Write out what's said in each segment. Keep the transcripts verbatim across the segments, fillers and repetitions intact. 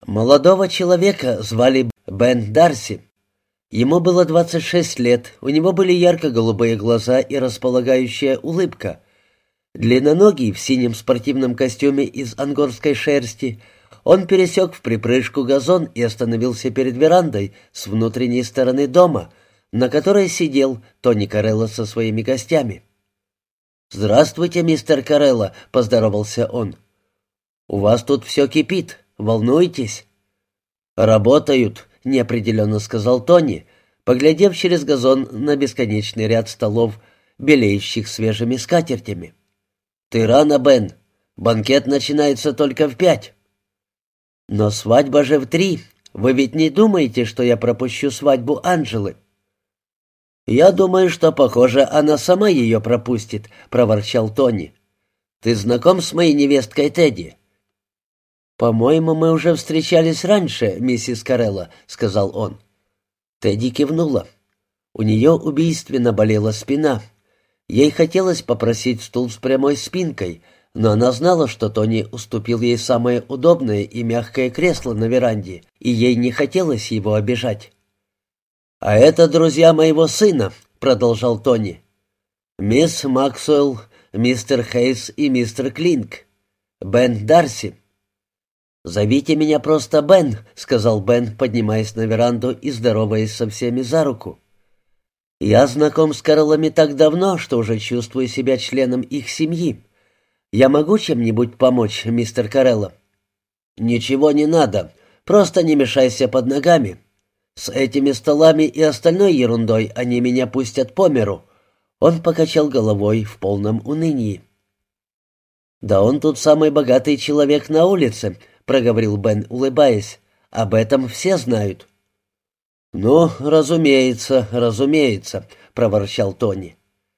Молодого человека звали Бен Дарси. Ему было двадцать шесть лет, у него были ярко-голубые глаза и располагающая улыбка. Длинноногий в синем спортивном костюме из ангорской шерсти, он пересек в припрыжку газон и остановился перед верандой с внутренней стороны дома, на которой сидел Тони Карелло со своими гостями. «Здравствуйте, мистер Карелло», — поздоровался он. «У вас тут все кипит. Волнуетесь?» «Работают», — неопределенно сказал Тони, поглядев через газон на бесконечный ряд столов, белеющих свежими скатертями. «Ты рано, Бен. Банкет начинается только в пять». «Но свадьба же в три. Вы ведь не думаете, что я пропущу свадьбу Анжелы?» «Я думаю, что, похоже, она сама ее пропустит», — проворчал Тони. «Ты знаком с моей невесткой Тедди?» «По-моему, мы уже встречались раньше, миссис Карелло», — сказал он. Тедди кивнула. У нее убийственно болела спина. Ей хотелось попросить стул с прямой спинкой, но она знала, что Тони уступил ей самое удобное и мягкое кресло на веранде, и ей не хотелось его обижать. «А это друзья моего сына», — продолжал Тони. «Мисс Максуэлл, мистер Хейс и мистер Клинк. Бен Дарси». «Зовите меня просто Бен», — сказал Бен, поднимаясь на веранду и здороваясь со всеми за руку. «Я знаком с Кареллами так давно, что уже чувствую себя членом их семьи. Я могу чем-нибудь помочь, мистер Карелло?» «Ничего не надо, просто не мешайся под ногами. С этими столами и остальной ерундой они меня пустят по миру». Он покачал головой в полном унынии. «Да он тут самый богатый человек на улице», — проговорил Бен, улыбаясь. «Об этом все знают». «Ну, разумеется, разумеется», — проворчал Тони.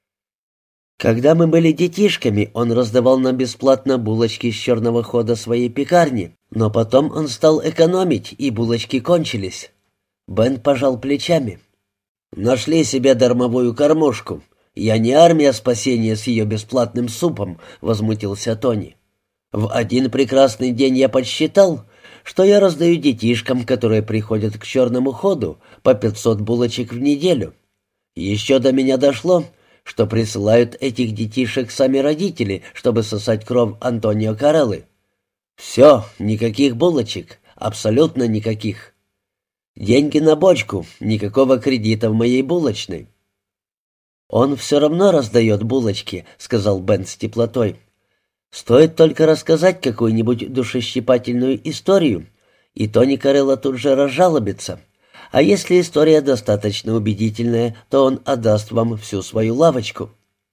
«Когда мы были детишками, он раздавал нам бесплатно булочки с черного хода своей пекарни, но потом он стал экономить, и булочки кончились». Бен пожал плечами. «Нашли себе дармовую кормушку. Я не армия спасения с ее бесплатным супом», — возмутился Тони. «В один прекрасный день я подсчитал, что я раздаю детишкам, которые приходят к черному ходу, по пятьсот булочек в неделю. Еще до меня дошло, что присылают этих детишек сами родители, чтобы сосать кровь Антонио Кареллы. Все, никаких булочек, абсолютно никаких. Деньги на бочку, никакого кредита в моей булочной». «Он все равно раздает булочки», — сказал Бен с теплотой. «Стоит только рассказать какую-нибудь душещипательную историю, и Тони Карелло тут же разжалобится. А если история достаточно убедительная, то он отдаст вам всю свою лавочку».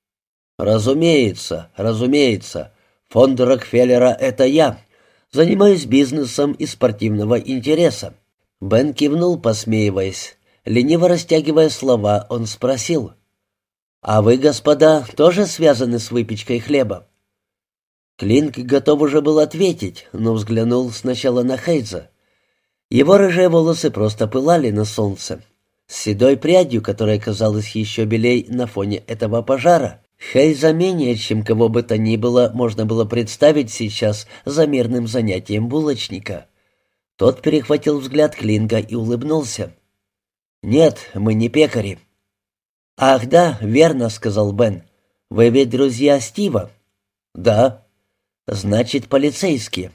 «Разумеется, разумеется. Фонд Рокфеллера — это я. Занимаюсь бизнесом из спортивного интереса». Бен кивнул, посмеиваясь. Лениво растягивая слова, он спросил: «А вы, господа, тоже связаны с выпечкой хлеба?» Клинк готов уже был ответить, но взглянул сначала на Хейза. Его рыжие волосы просто пылали на солнце. С седой прядью, которая казалась еще белей на фоне этого пожара, Хейза менее, чем кого бы то ни было, можно было представить сейчас за мирным занятием булочника. Тот перехватил взгляд Клинка и улыбнулся. «Нет, мы не пекари». «Ах да, верно», — сказал Бен. «Вы ведь друзья Стива?» «Да». «Значит, полицейские».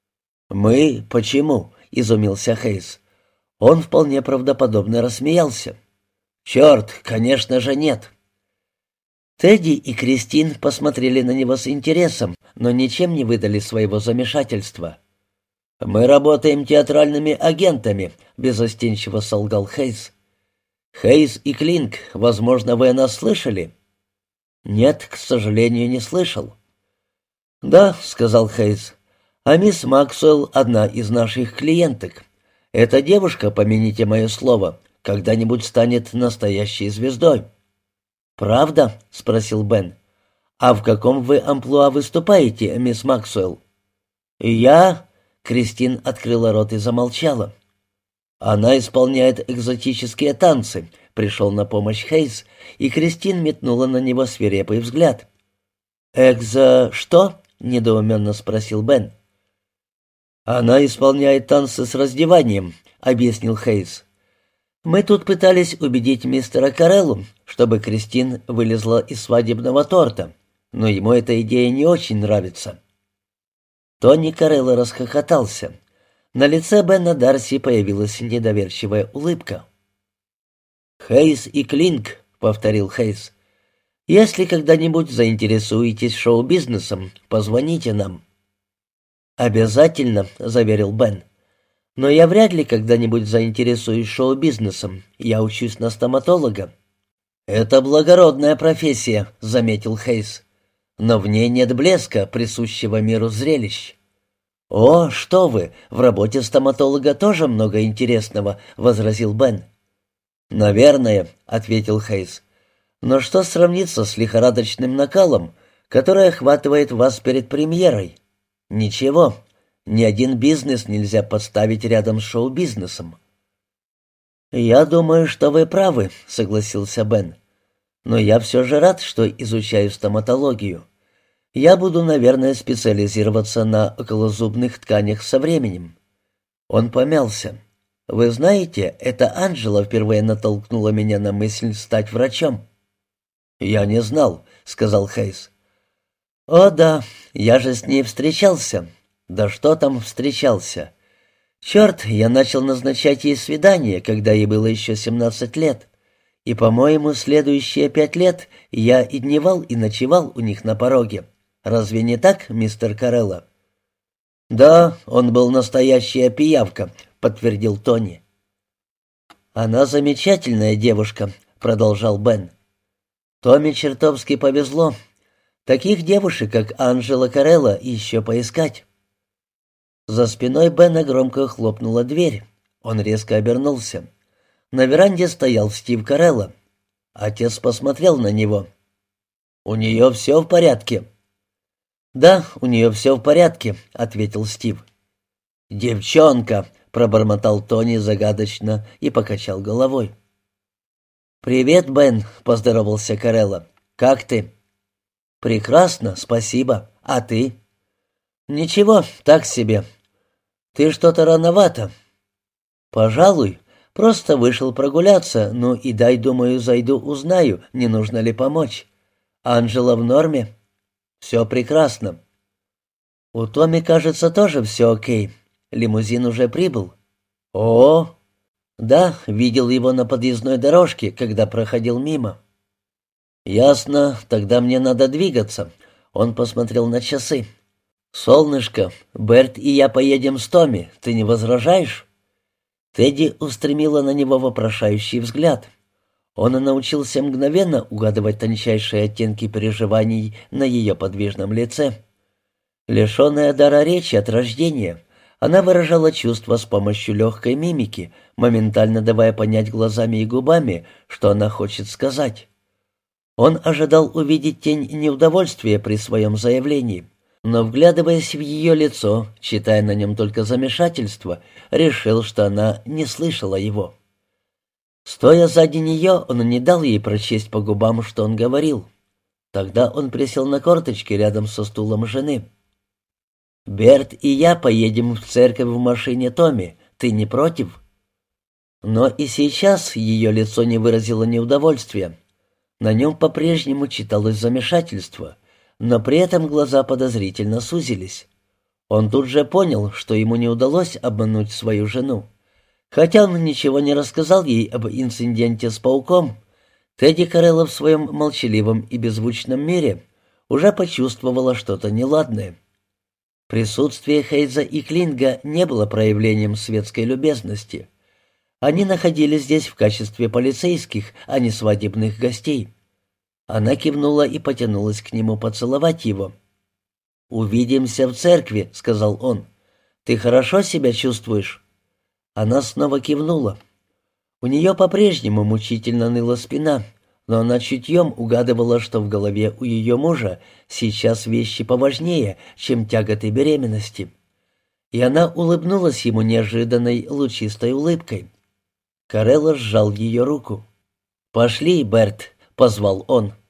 «Мы? Почему?» — изумился Хейс. Он вполне правдоподобно рассмеялся. «Черт, конечно же нет». Тедди и Кристин посмотрели на него с интересом, но ничем не выдали своего замешательства. «Мы работаем театральными агентами», — безостенчиво солгал Хейс. «Хейс и Клинк, возможно, вы о нас слышали?» «Нет, к сожалению, не слышал». «Да», — сказал Хейс, — «а мисс Максуэлл — одна из наших клиенток. Эта девушка, помяните мое слово, когда-нибудь станет настоящей звездой». «Правда?» — спросил Бен. «А в каком вы амплуа выступаете, мисс Максуэлл?» «Я...» — Кристин открыла рот и замолчала. «Она исполняет экзотические танцы», — пришел на помощь Хейс, и Кристин метнула на него свирепый взгляд. «Экзо... что?» — недоуменно спросил Бен. «Она исполняет танцы с раздеванием», — объяснил Хейс. «Мы тут пытались убедить мистера Кареллу, чтобы Кристин вылезла из свадебного торта, но ему эта идея не очень нравится». Тони Карелло расхохотался. На лице Бена Дарси появилась недоверчивая улыбка. «Хейс и Клинк», — повторил Хейс. «Если когда-нибудь заинтересуетесь шоу-бизнесом, позвоните нам». «Обязательно», — заверил Бен. «Но я вряд ли когда-нибудь заинтересуюсь шоу-бизнесом. Я учусь на стоматолога». «Это благородная профессия», — заметил Хейс. «Но в ней нет блеска, присущего миру зрелищ». «О, что вы, в работе стоматолога тоже много интересного», — возразил Бен. «Наверное», — ответил Хейс. «Но что сравнится с лихорадочным накалом, который охватывает вас перед премьерой? Ничего, ни один бизнес нельзя подставить рядом с шоу-бизнесом». «Я думаю, что вы правы», — согласился Бен. «Но я все же рад, что изучаю стоматологию. Я буду, наверное, специализироваться на околозубных тканях со временем». Он помялся. «Вы знаете, это Анджела впервые натолкнула меня на мысль стать врачом». «Я не знал», — сказал Хейс. «О да, я же с ней встречался. Да что там встречался? Черт, я начал назначать ей свидание, когда ей было еще семнадцать лет. И, по-моему, следующие пять лет я и дневал, и ночевал у них на пороге. Разве не так, мистер Карелло?» «Да, он был настоящая пиявка», — подтвердил Тони. «Она замечательная девушка», — продолжал Бен. «Томми чертовски повезло. Таких девушек, как Анджела Карелло, еще поискать». За спиной Бена громко хлопнула дверь. Он резко обернулся. На веранде стоял Стив Карелло. Отец посмотрел на него. «У нее все в порядке?» «Да, у нее все в порядке», — ответил Стив. «Девчонка», — пробормотал Тони загадочно и покачал головой. «Привет, Бен», — поздоровался Карелло. «Как ты?» «Прекрасно, спасибо. А ты?» «Ничего, так себе. Ты что-то рановато». «Пожалуй. Просто вышел прогуляться, ну и дай, думаю, зайду, узнаю, не нужно ли помочь. Анджела в норме?» «Все прекрасно». «У Томми, кажется, тоже все окей. Лимузин уже прибыл». «О, да, видел его на подъездной дорожке, когда проходил мимо». «Ясно, тогда мне надо двигаться». Он посмотрел на часы. «Солнышко, Берт и я поедем с Томми, ты не возражаешь?» Тедди устремила на него вопрошающий взгляд. Он научился мгновенно угадывать тончайшие оттенки переживаний на ее подвижном лице. Лишенная дара речи от рождения, она выражала чувства с помощью легкой мимики, моментально давая понять глазами и губами, что она хочет сказать. Он ожидал увидеть тень неудовольствия при своем заявлении, но, вглядываясь в ее лицо, читая на нем только замешательство, решил, что она не слышала его. Стоя сзади нее, он не дал ей прочесть по губам, что он говорил. Тогда он присел на корточки рядом со стулом жены. «Берт и я поедем в церковь в машине Томми. Ты не против?» Но и сейчас ее лицо не выразило неудовольствия. На нем по-прежнему читалось замешательство, но при этом глаза подозрительно сузились. Он тут же понял, что ему не удалось обмануть свою жену. Хотя он ничего не рассказал ей об инциденте с пауком, Тедди Карелло в своем молчаливом и беззвучном мире уже почувствовала что-то неладное. Присутствие Хейза и Клинга не было проявлением светской любезности. Они находились здесь в качестве полицейских, а не свадебных гостей. Она кивнула и потянулась к нему поцеловать его. «Увидимся в церкви», — сказал он. «Ты хорошо себя чувствуешь?» Она снова кивнула. У нее по-прежнему мучительно ныла спина, но она чутьем угадывала, что в голове у ее мужа сейчас вещи поважнее, чем тяготы беременности. И она улыбнулась ему неожиданной лучистой улыбкой. Карелло сжал ее руку. «Пошли, Берт», — позвал он.